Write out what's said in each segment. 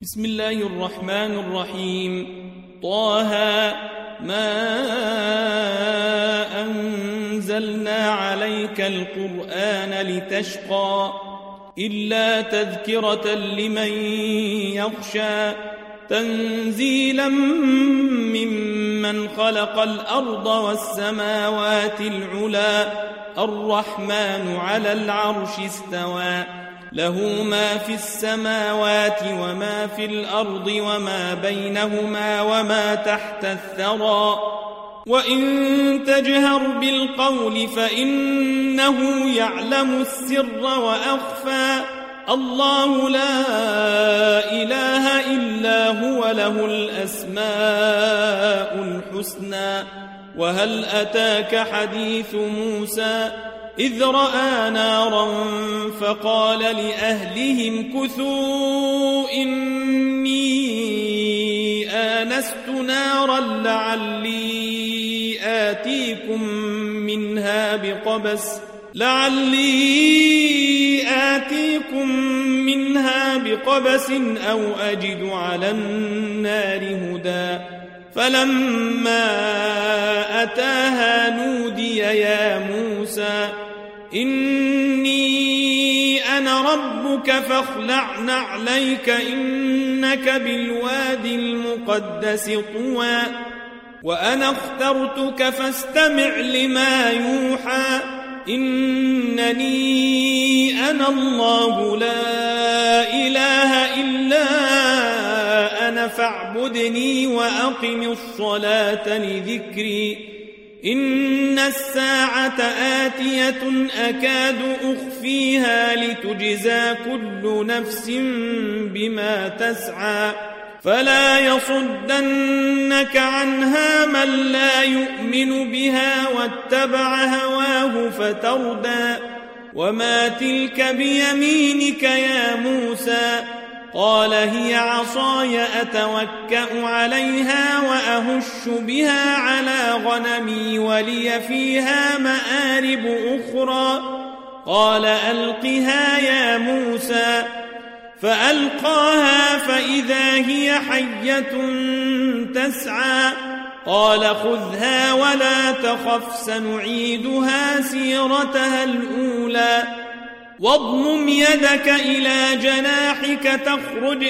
بسم الله الرحمن الرحيم. طه ما أنزلنا عليك القرآن لتشقى إلا تذكرة لمن يخشى تنزيلا ممن خلق الأرض والسماوات العلى الرحمن على العرش استوى له ما في السماوات وما في الأرض وما بينهما وما تحت الثرى وإن تجهر بالقول فإنه يعلم السر وأخفى الله لا إله إلا هو له الأسماء الحسنى. وهل أتاك حديث موسى إذ رأى نارا فقال لأهلهم كثوا إني آنست نارا لعلي آتيكم منها بقبس أو أجد على النار هدى فلما أتاها نودي يا موسى إني أنا ربك فاخلع نعليك إنك بالوادي المقدس طوى وأنا اخترتك فاستمع لما يوحى إنني أنا الله لا إله إلا أنا فاعبدني وأقم الصلاة لذكري إن الساعة آتية أكاد أخفيها لتجزى كل نفس بما تسعى فلا يصدنك عنها من لا يؤمن بها واتبع هواه فتردى وما تلك بيمينك يا موسى قال هي عصاي أتوكأ عليها وأهش بها على غنمي ولي فيها مآرب أخرى قال ألقها يا موسى فألقاها فإذا هي حية تسعى قال خذها ولا تخف سنعيدها سيرتها الأولى واضمم يدك إلى جناحك تخرج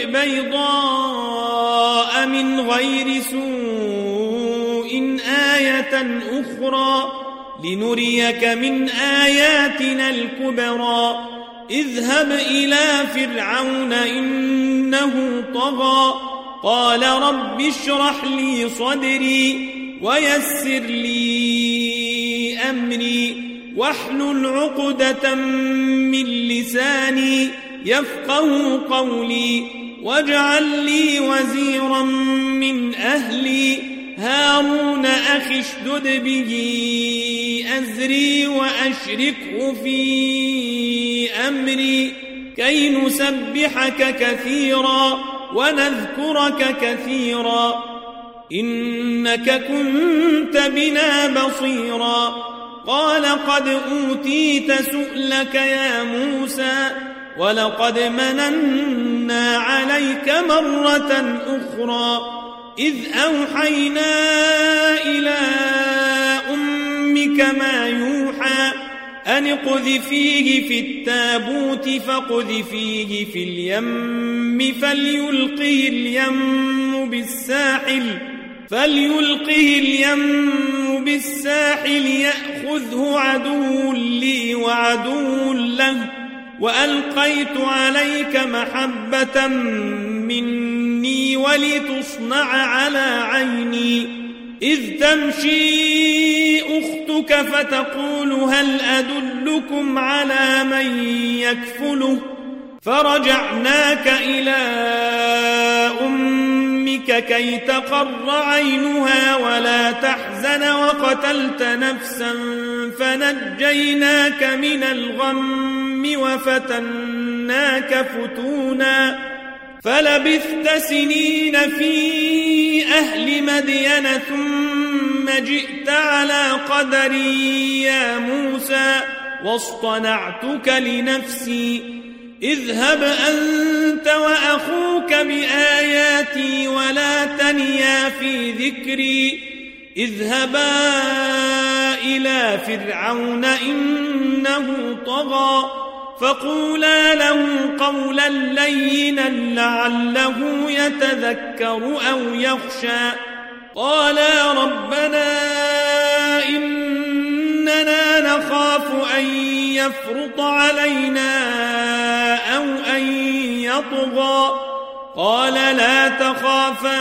بيضاء من غير سوء آية أخرى لنريك من آياتنا الكبرى اذهب إلى فرعون إنه طغى قال رب اشرح لي صدري ويسر لي أمري واحلل عقدة من لساني يفقه قولي واجعل لي وزيرا من أهلي هارون أخي اشدد به أزري وأشركه في أمري كي نسبحك كثيرا ونذكرك كثيرا إنك كنت بنا بصيرا قال قد أوتيت سؤلك يا موسى ولقد مننا عليك مرة أخرى إذ أوحينا إلى أمك ما يوحى أن اقذفيه في التابوت فاقذفيه في اليم فليلقه اليم بالساحل يأخذه عدو لي وعدو له وألقيت عليك محبة مني ولتصنع على عيني إذ تمشي أختك فتقول هل أدلكم على من يكفله فرجعناك إلى أمك كي تقر عينها ولا تحزن وقتلت نفسا فنجيناك من الغم وفتناك فتونا فلبثت سنين في أهل مدين ثم جئت على قدري يا موسى واصطنعتك لنفسي اذهب أنت وأخوك بآياتي ولا تنيا في ذكري اذهبا إلى فرعون إنه طغى فقولا له قولا لينا لعله يتذكر أو يخشى قالا ربنا إننا نخاف أن يفرط علينا أو أن يطغى قال لا تخافا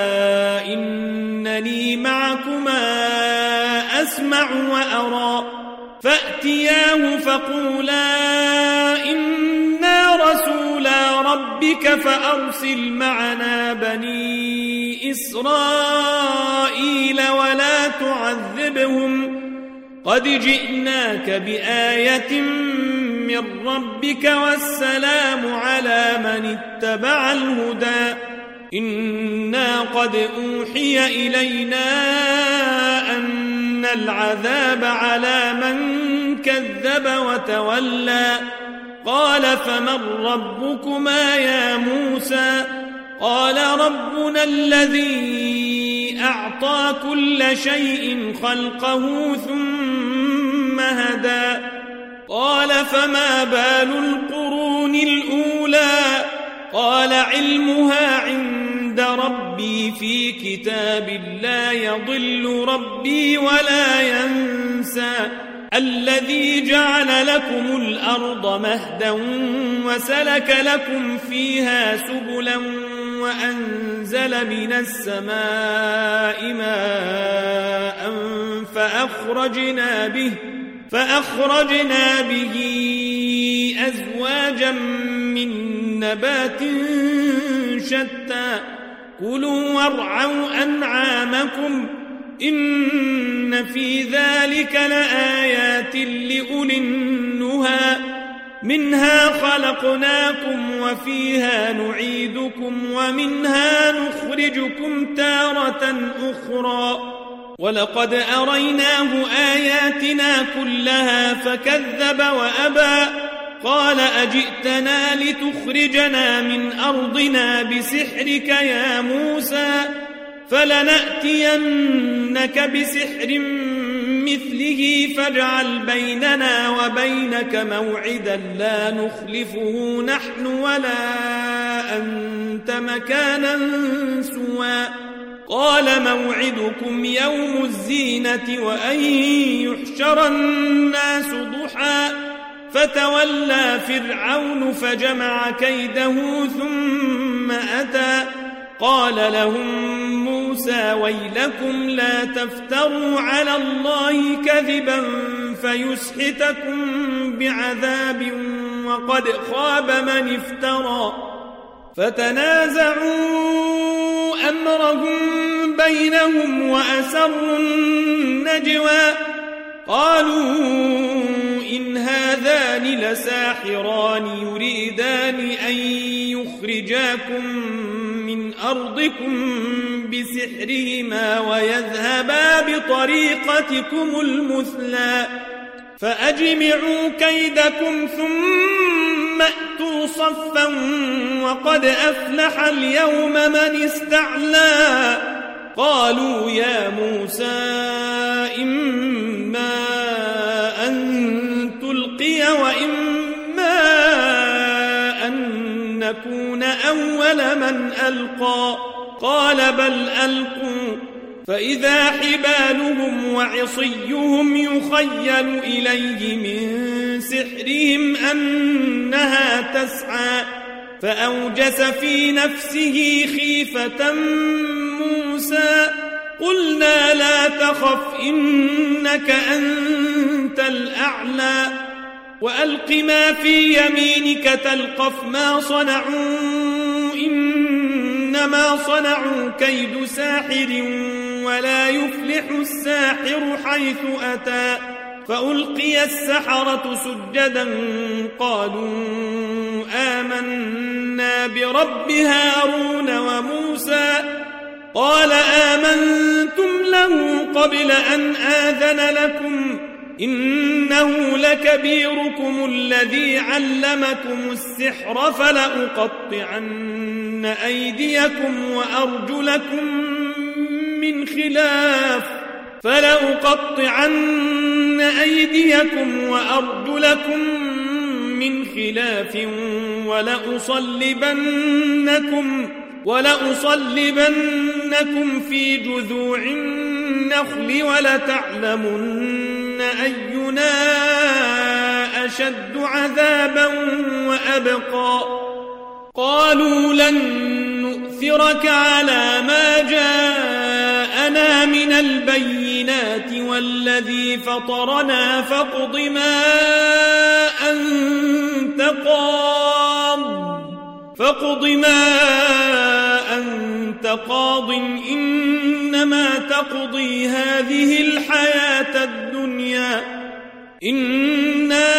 إنني معكما أسمع وأرى فأتياه فقولا إنا رسولا ربك فأرسل معنا بني إسرائيل ولا تعذبهم قد جئناك بآية من ربك والسلام على من اتبع الهدى إنا قد أوحي إلينا أن العذاب على من كذب وتولى قال فمن ربكما يا موسى قال ربنا الذي أعطى كل شيء خلقه ثم هدى قال فما بال القرون الأولى قال علمها عند ربي في كتاب لا يضل ربي ولا ينسى الذي جعل لكم الأرض مهدا وسلك لكم فيها سبلا وأنزل من السماء ماء فأخرجنا به أزواجا من نبات شتى كلوا وارعوا أنعامكم إن في ذلك لآيات لأولي النهى منها خلقناكم وفيها نعيدكم ومنها نخرجكم تارة أخرى ولقد أريناه آياتنا كلها فكذب وأبى قال أجئتنا لتخرجنا من أرضنا بسحرك يا موسى فلنأتينك بسحر مثله فاجعل بيننا وبينك موعدا لا نخلفه نحن ولا أنت مكانا سوى قال موعدكم يوم الزينة وأن يحشر الناس ضحى فتولى فرعون فجمع كيده ثم أتى قال لهم موسى ويلكم لا تفتروا على الله كذبا فيسحتكم بعذاب وقد خاب من افترى فتنازعوا أمرهم بينهم وأسروا النجوى قالوا إن هذان لساحران يريدان أن يخرجاكم من أرضكم بسحرهما ويذهبا بطريقتكم المثلى فأجمعوا كيدكم ثم أتوا صفا وقد أفلح اليوم من استعلى قالوا يا موسى إما أن تلقي وإما أن نكون أول من ألقى قال بل ألقوا فإذا حبالهم وعصيهم يخيل إليه من سحرهم أنها تسعى فأوجس في نفسه خيفة موسى قلنا لا تخف إنك أنت الأعلى وألق ما في يمينك تلقف ما صنعوا إنما صنعوا كيد ساحر ولا يفلح الساحر حيث أتى فألقي السحرة سجدا قالوا آمنا برب هارون وموسى قال آمنتم له قبل أن آذن لكم إنه لكبيركم الذي علمكم السحر فلأقطعن أيديكم وأرجلكم من خلاف ولأصلبنكم في جذوع النخل ولتعلمن أينا أشد عذابا وأبقى قالوا لن نؤثرك على ما جاءنا من البينات والذي فطرنا فاقض ما أنت قاض إنما تقضي هذه الحياة الدنيا إنا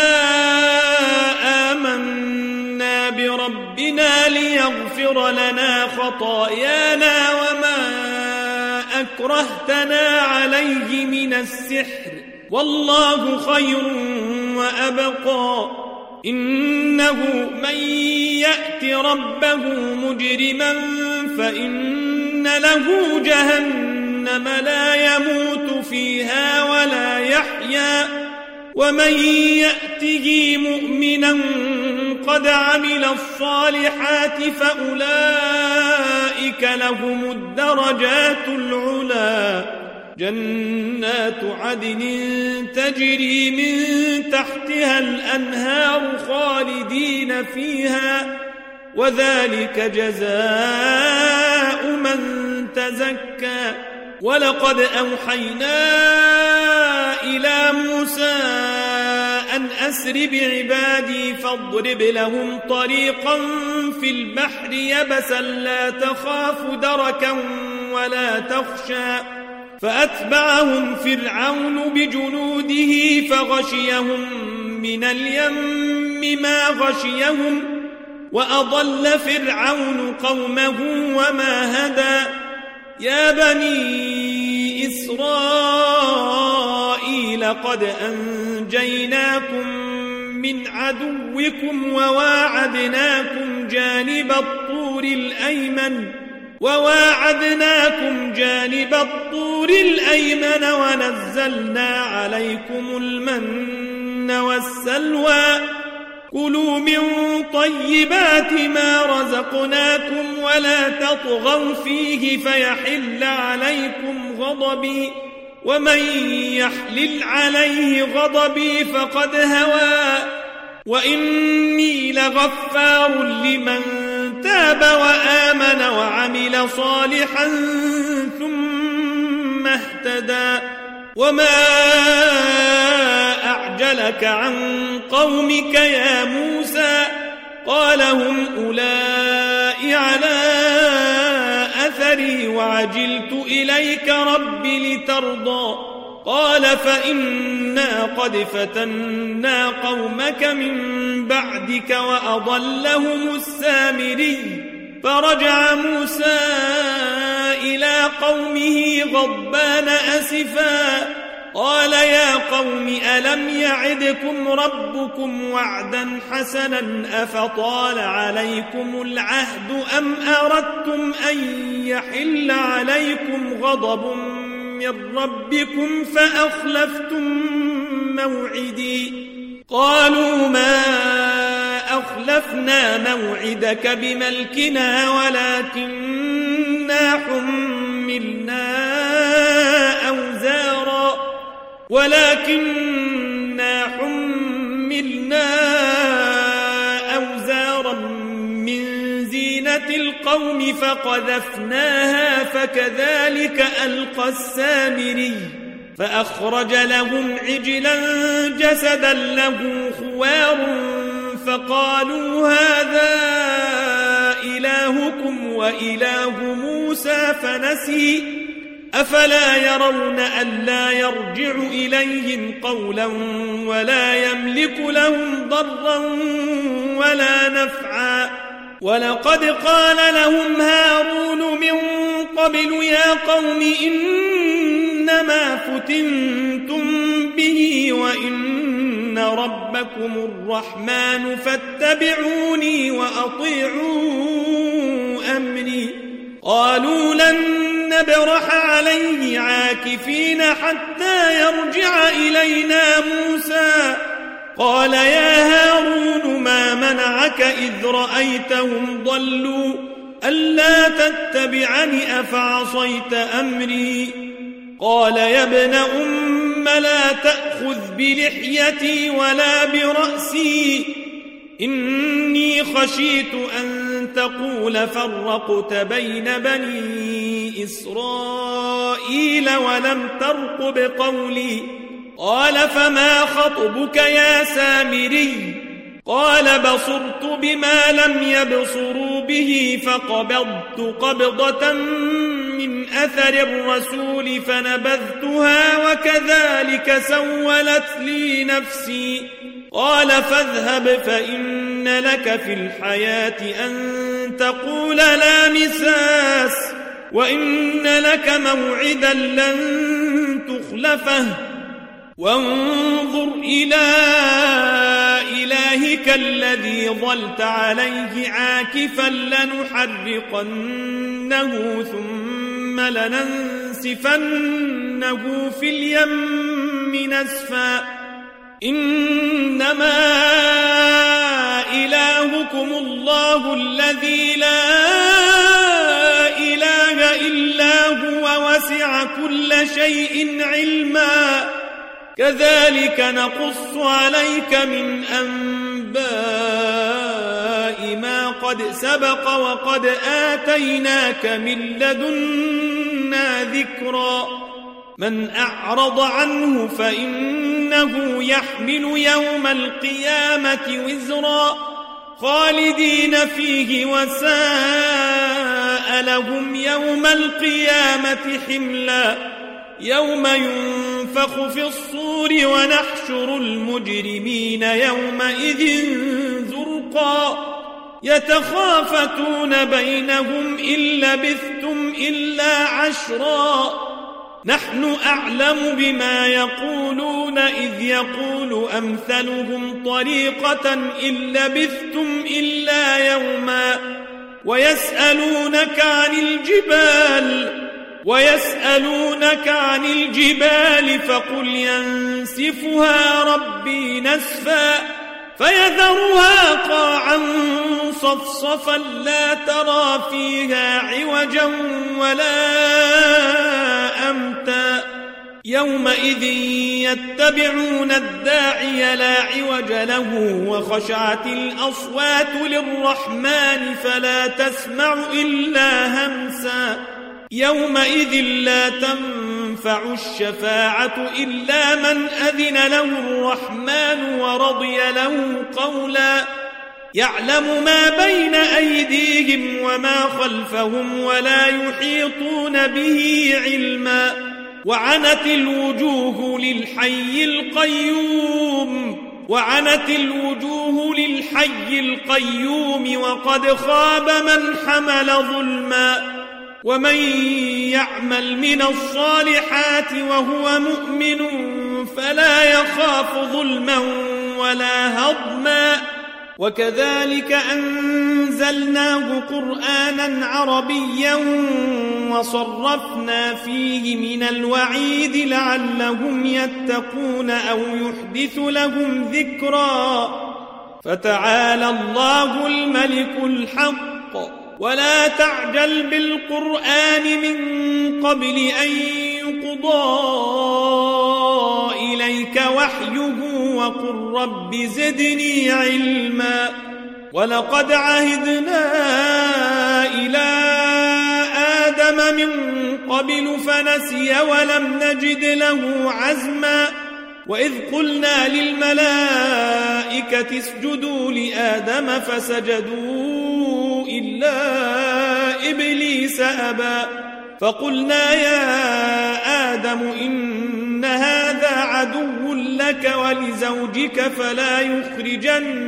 آمنا بربنا ليغفر لنا خطايانا وما أكرهتنا عليه من السحر والله خير وأبقى إنه من يأت ربه مجرما فإن له جهنم لا يموت فيها ولا يحيا ومن يأته مؤمنا قد عمل الصالحات فأولئك لهم الدرجات العلى جنات عدن تجري من تحتها الأنهار خالدين فيها وذلك جزاء من تزكى ولقد أوحينا إلى موسى أن أسر بعبادي فاضرب لهم طريقا في البحر يبسا لا تخاف دركا ولا تخشى فأتبعهم فرعون بجنوده فغشيهم من اليم ما غشيهم وأضل فرعون قومه وما هدى يا بني إسرائيل قد أنجيناكم من عدوكم وواعدناكم جانب الطور الأيمن ونزلنا عليكم المن والسلوى كلوا من طيبات ما رزقناكم ولا تطغوا فيه فيحل عليكم غضبي ومن يحلل عليه غضبي فقد هوى وإني لغفار لمن تاب وآمن وعمل صالحا ثم اهتدى وما أعجلك عن قومك يا موسى قال هم أولئك على أثري وعجلت إليك رب لترضى قال فإنا قد فتنا قومك من بعدك وأضلهم السامري فرجع موسى إلى قومه غضبان أسفا قال يا قوم ألم يعدكم ربكم وعدا حسنا أفطال عليكم العهد أم أردتم أن يحل عليكم غضب من ربكم فأخلفتم موعدي قالوا ما أخلفنا موعدك بملكنا ولكننا حملنا أوزارا من زينة القوم فقذفناها فكذلك ألقى السامري فأخرج لهم عجلا جسدا له خوار فقالوا هذا إلهكم وإله موسى فنسي أفلا يرون ألا يرجع إليهم قولا ولا يملك لهم ضرا ولا نفعا ولقد قال لهم هارون من قبل يا قوم إنما فتنتم به وإن ربكم الرحمن فاتبعوني وأطيعوا أمري قالوا لن نبرح عليه عاكفين حتى يرجع إلينا موسى قال يا هارون ما منعك إذ رأيتهم ضلوا ألا تتبعني أفعصيت أمري قال يا ابن أم لا تأخذ بلحيتي ولا برأسي إني خشيت أن تقول فرقت بين بني إسرائيل ولم ترقب قولي قال فما خطبك يا سامري قال بصرت بما لم يبصروا به فقبضت قبضة من أثر الرسول فنبذتها وكذلك سولت لي نفسي قال فاذهب فإن لك في الحياة أن تقول لا مساس وإن لك موعدا لن تخلفه وانظر إلى إلهك الذي ظلت عليه عاكفا لنحرقنه ثم لننسفنه في اليم نسفا إنما إلهكم الله الذي لا إله إلا هو وسع كل شيء علما كذلك نقص عليك من أنباء ما قد سبق وقد آتيناك من لدنا ذكرا من أعرض عنه فإنه يحمل يوم القيامة وزرا خالدين فيه وساء لهم يوم القيامة حملا يوم ينفخ في الصور ونحشر المجرمين يومئذ زرقا يتخافتون بينهم إن لبثتم إلا عشرا نحن أعلم بما يقولون إذ يقول أمثلهم طريقة إن لبثتم إلا يوما ويسألونك عن الجبال فقل ينسفها ربي نسفا فيذرها قاعا صفصفا لا ترى فيها عوجا ولا أمتا يومئذ يتبعون الداعي لا عوج له وخشعت الأصوات للرحمن فلا تسمع إلا همسا يومئذ لا تنفع الشفاعة إلا من أذن له الرحمن ورضي له قولا يعلم ما بين أيديهم وما خلفهم ولا يحيطون به علما وعنت الوجوه للحي القيوم وقد خاب من حمل ظلما ومن يعمل من الصالحات وهو مؤمن فلا يخاف ظلما ولا هضما وكذلك أنزلناه قرآنا عربيا وصرفنا فيه من الوعيد لعلهم يتقون أو يحدث لهم ذكرا فتعالى الله الملك الحق ولا تعجل بالقرآن من قبل أن يقضى إليك وحيه وقل رب زدني علما ولقد عهدنا إلى آدم من قبل فنسي ولم نجد له عزما وإذ قلنا للملائكة اسجدوا لآدم فسجدوا إلا إبليس أبى فقلنا يا آدم إن هذا عدو لك ولزوجك فلا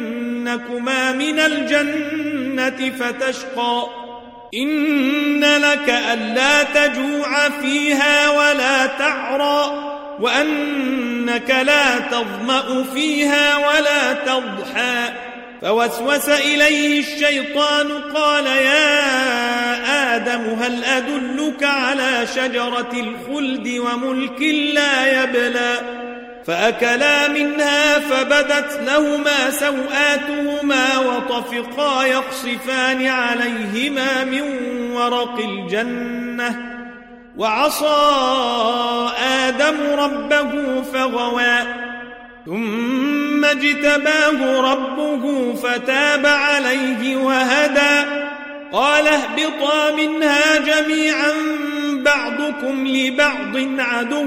يخرجنكما من الجنة فتشقى إن إنك ألا تجوع فيها ولا تعرى وأنك لا تظمأ فيها ولا تضحى فوسوس إليه الشيطان قال يا آدم هل أدلك على شجرة الخلد وملك لا يبلى فأكلا منها فبدت لهما سوآتهما وطفقا يخصفان عليهما من ورق الجنة وعصى آدم ربه فغوى ثم اجتباه ربه فتاب عليه وهدى قال اهبطا منها جميعا بعضكم لبعض عدو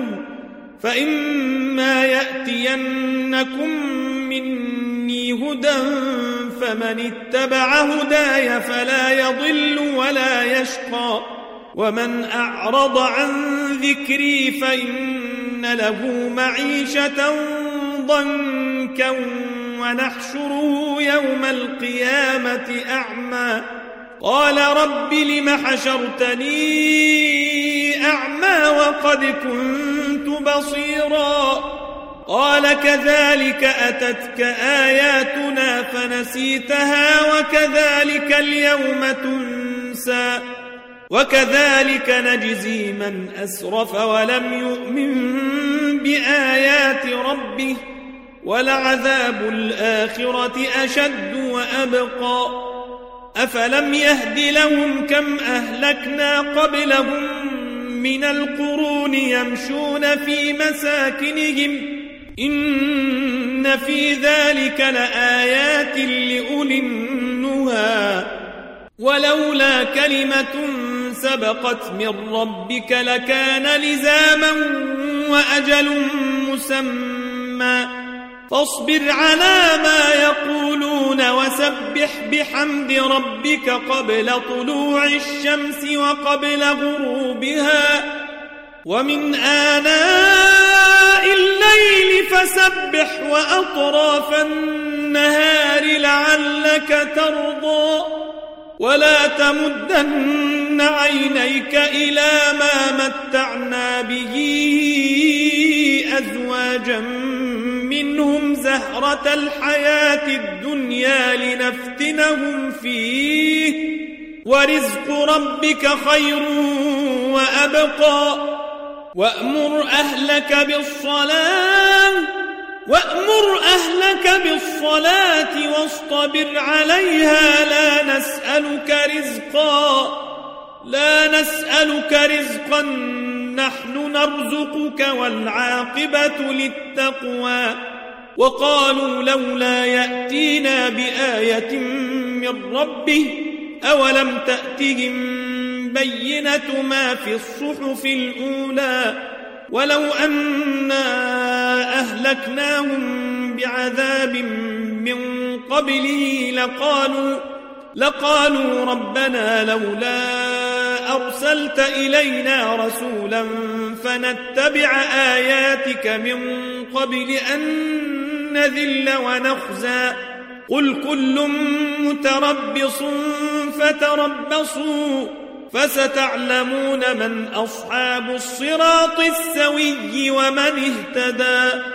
فإما يأتينكم مني هدى فمن اتبع هداي فلا يضل ولا يشقى ومن أعرض عن ذكري فإن له معيشة ضنكا ونحشره يوم القيامة أعمى قال رب لم حشرتني أعمى وقد كنت بصيرا قال كذلك أتتك آياتنا فنسيتها وكذلك اليوم تنسى وكذلك نجزي من أسرف ولم يؤمن بآيات ربه ولعذاب الآخرة أشد وأبقى أفلم يهد لهم كم أهلكنا قبلهم من القرون يمشون في مساكنهم إن في ذلك لآيات لأولي النهى ولولا كلمة سبقت من ربك لكان لزاما وأجل مسمى فاصبر على ما يقولون وسبح بحمد ربك قبل طلوع الشمس وقبل غروبها ومن آناء الليل فسبح وأطراف النهار لعلك ترضى ولا تمدن عينيك إلى ما متعنا به أزواجا منهم زهرة الحياة الدنيا لنفتنهم فيه ورزق ربك خير وأبقى وأمر أهلك بالصلاة واصطبر عليها لا نسألك رزقا نحن نرزقك والعاقبة للتقوى وقالوا لولا يأتينا بآية من ربه أولم تأتهم بينة ما في الصحف الأولى ولو أنا أهلكناهم بعذاب من قبله لقالوا ربنا لولا أرسلت إلينا رسولا فنتبع آياتك من قبل أن نذل ونخزى قل كل متربص فتربصوا فستعلمون من أصحاب الصراط السوي ومن اهتدى